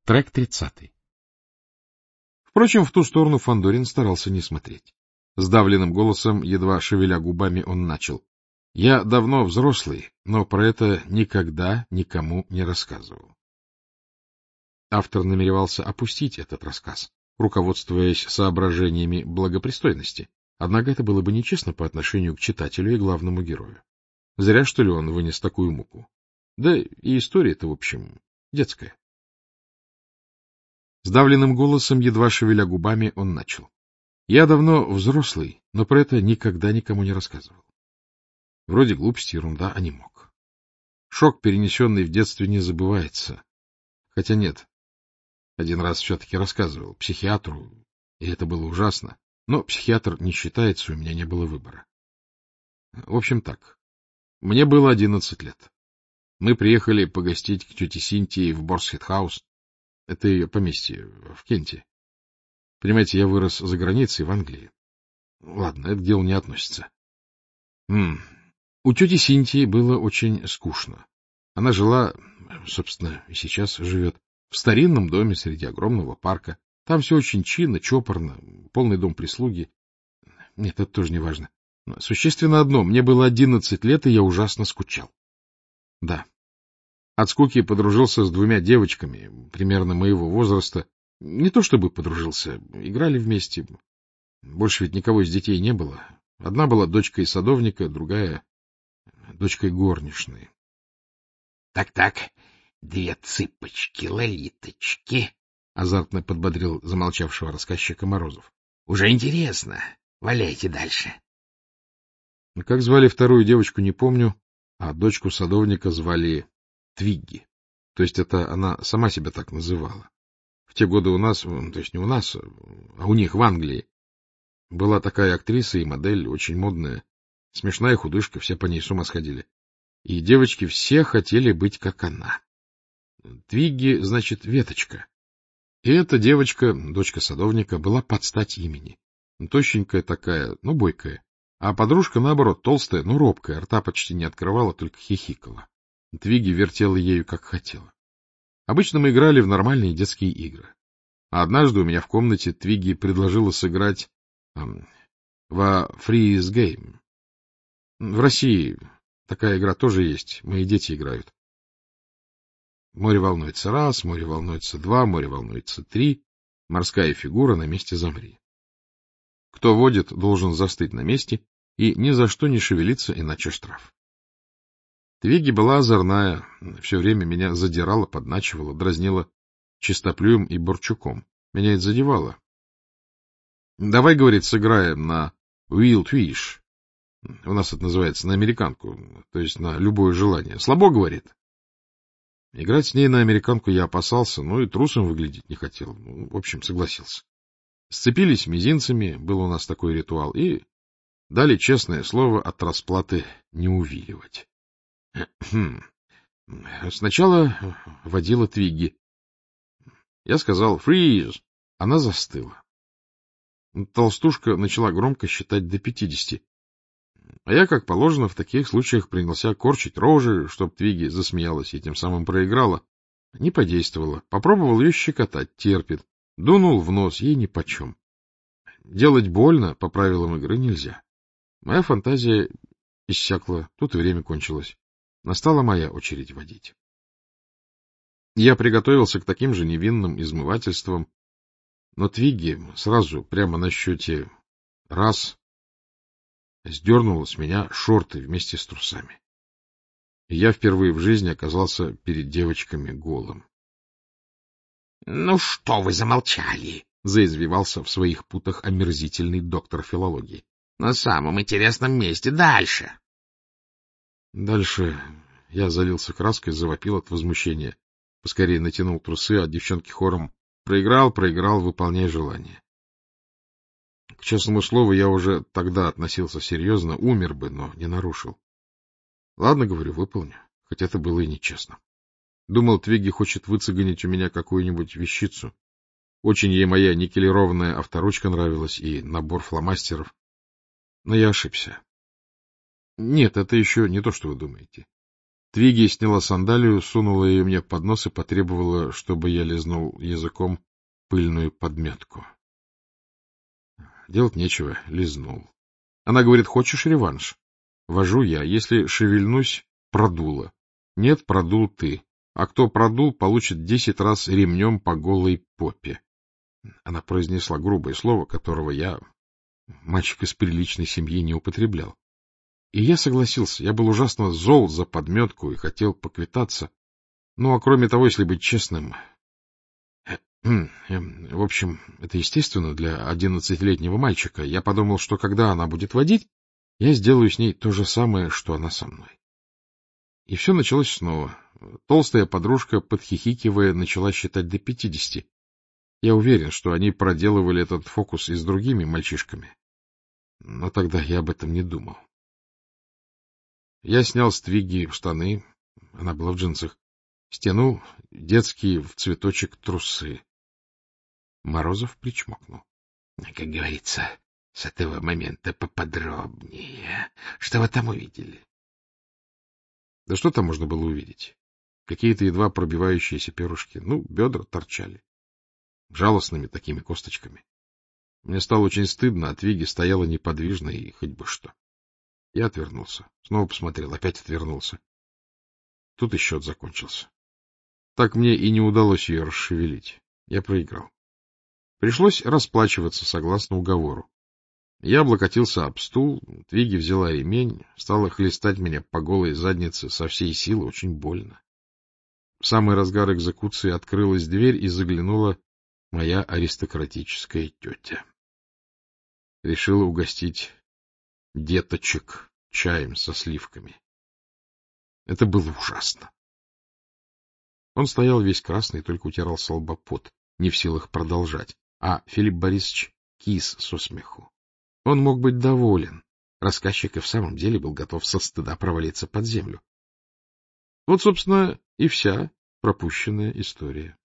Трек 30. Впрочем, в ту сторону Фандорин старался не смотреть. Сдавленным голосом, едва шевеля губами, он начал. — Я давно взрослый, но про это никогда никому не рассказывал. Автор намеревался опустить этот рассказ, руководствуясь соображениями благопристойности. Однако это было бы нечестно по отношению к читателю и главному герою. Зря, что ли, он вынес такую муку. Да и история-то, в общем, детская. Сдавленным голосом, едва шевеля губами, он начал. Я давно взрослый, но про это никогда никому не рассказывал. Вроде глупости, ерунда, а не мог. Шок, перенесенный в детстве, не забывается. Хотя нет, один раз все-таки рассказывал психиатру, и это было ужасно. Но психиатр не считается, у меня не было выбора. В общем так, мне было 11 лет. Мы приехали погостить к тете Синтии в Борсхед-хаус. Это ее поместье в Кенте. Понимаете, я вырос за границей в Англии. Ладно, это к делу не относится. У тети Синтии было очень скучно. Она жила, собственно, и сейчас живет, в старинном доме среди огромного парка. Там все очень чинно, чопорно, полный дом прислуги. Нет, это тоже не важно. Существенно одно, мне было 11 лет, и я ужасно скучал. Да. От скуки подружился с 2 девочками, примерно моего возраста. Не то чтобы подружился, играли вместе. Больше ведь никого из детей не было. Одна была дочкой садовника, другая — дочкой горничной. Так, 2 цыпочки, лолиточки, — азартно подбодрил замолчавшего рассказчика Морозов. — Уже интересно. Валяйте дальше. Как звали вторую девочку, не помню, а дочку садовника звали Твигги. То есть это она сама себя так называла. В те годы у нас, то есть не у нас, а у них в Англии, была такая актриса и модель, очень модная, смешная худышка, все по ней с ума сходили. И девочки все хотели быть как она. Твигги, значит, веточка. И эта девочка, дочка садовника, была под стать имени. Тощенькая такая, но бойкая. А подружка, наоборот, толстая, но робкая, рта почти не открывала, только хихикала. Твигги вертела ею, как хотела. Обычно мы играли в нормальные детские игры. А однажды у меня в комнате Твигги предложила сыграть во Freeze Game. В России такая игра тоже есть, мои дети играют. Море волнуется 1, море волнуется 2, море волнуется 3, морская фигура на месте замри. Кто водит, должен застыть на месте и ни за что не шевелиться, иначе штраф. Твигги была озорная, все время меня задирала, подначивала, дразнила Чистоплюем и Борчуком. Меня это задевало. — Давай, — говорит, — сыграем на Wild Wish. У нас это называется на американку, то есть на любое желание. Слабо, — говорит. Играть с ней на американку я опасался, но и трусом выглядеть не хотел. В общем, согласился. Сцепились мизинцами, был у нас такой ритуал, и дали честное слово от расплаты не увиливать. Сначала водила Твигги. Я сказал «фриз», она застыла. Толстушка начала громко считать до 50. А я, как положено, в таких случаях принялся корчить рожи, чтоб Твигги засмеялась и тем самым проиграла. Не подействовало. Попробовал ее щекотать, терпит. Дунул в нос, ей нипочем. Делать больно по правилам игры нельзя. Моя фантазия иссякла, тут и время кончилось. Настала моя очередь водить. Я приготовился к таким же невинным измывательствам, но Твигги сразу, прямо на счете раз, сдернула с меня шорты вместе с трусами. И я впервые в жизни оказался перед девочками голым. — Ну что вы замолчали? — заизвивался в своих путах омерзительный доктор филологии. — На самом интересном месте дальше. Дальше я залился краской, завопил от возмущения. Поскорее натянул трусы, а девчонки хором «Проиграл, выполняй желание». К честному слову, я уже тогда относился серьезно, умер бы, но не нарушил. Ладно, говорю, выполню, хоть это было и нечестно. Думал, Твигги хочет выцегонить у меня какую-нибудь вещицу. Очень ей моя никелированная авторучка нравилась и набор фломастеров. Но я ошибся. Нет, это еще не то, что вы думаете. Твигги сняла сандалию, сунула ее мне под нос и потребовала, чтобы я лизнул языком пыльную подметку. Делать нечего, лизнул. Она говорит: хочешь реванш? Вожу я. Если шевельнусь, продуло. Нет, продул ты. А кто продул, получит 10 раз ремнем по голой попе. Она произнесла грубое слово, которого я, мальчик из приличной семьи, не употреблял. И я согласился. Я был ужасно зол за подметку и хотел поквитаться. Ну, а кроме того, если быть честным... В общем, это естественно для 11-летнего мальчика. Я подумал, что когда она будет водить, я сделаю с ней то же самое, что она со мной. И все началось снова. Толстая подружка, подхихикивая, начала считать до 50. Я уверен, что они проделывали этот фокус и с другими мальчишками. Но тогда я об этом не думал. Я снял с Твигги штаны, она была в джинсах, стянул детские в цветочек трусы. Морозов причмокнул. — Как говорится, с этого момента поподробнее. Что вы там увидели? Да что там можно было увидеть? Какие-то едва пробивающиеся перышки. Ну, бедра торчали. Жалостными такими косточками. Мне стало очень стыдно, а Твигги стояла неподвижно и хоть бы что. Я отвернулся. Снова посмотрел, опять отвернулся. Тут и счет закончился. Так мне и не удалось ее расшевелить. Я проиграл. Пришлось расплачиваться согласно уговору. Я облокотился об стул, Твигги взяла ремень, стала хлестать меня по голой заднице со всей силы, очень больно. В самый разгар экзекуции открылась дверь и заглянула моя аристократическая тетя. Решила угостить деточек чаем со сливками. Это было ужасно. Он стоял весь красный, только утирал со лба пот, не в силах продолжать, а Филипп Борисович кис со смеху. Он мог быть доволен. Рассказчик и в самом деле был готов со стыда провалиться под землю. Вот, собственно, и вся пропущенная история.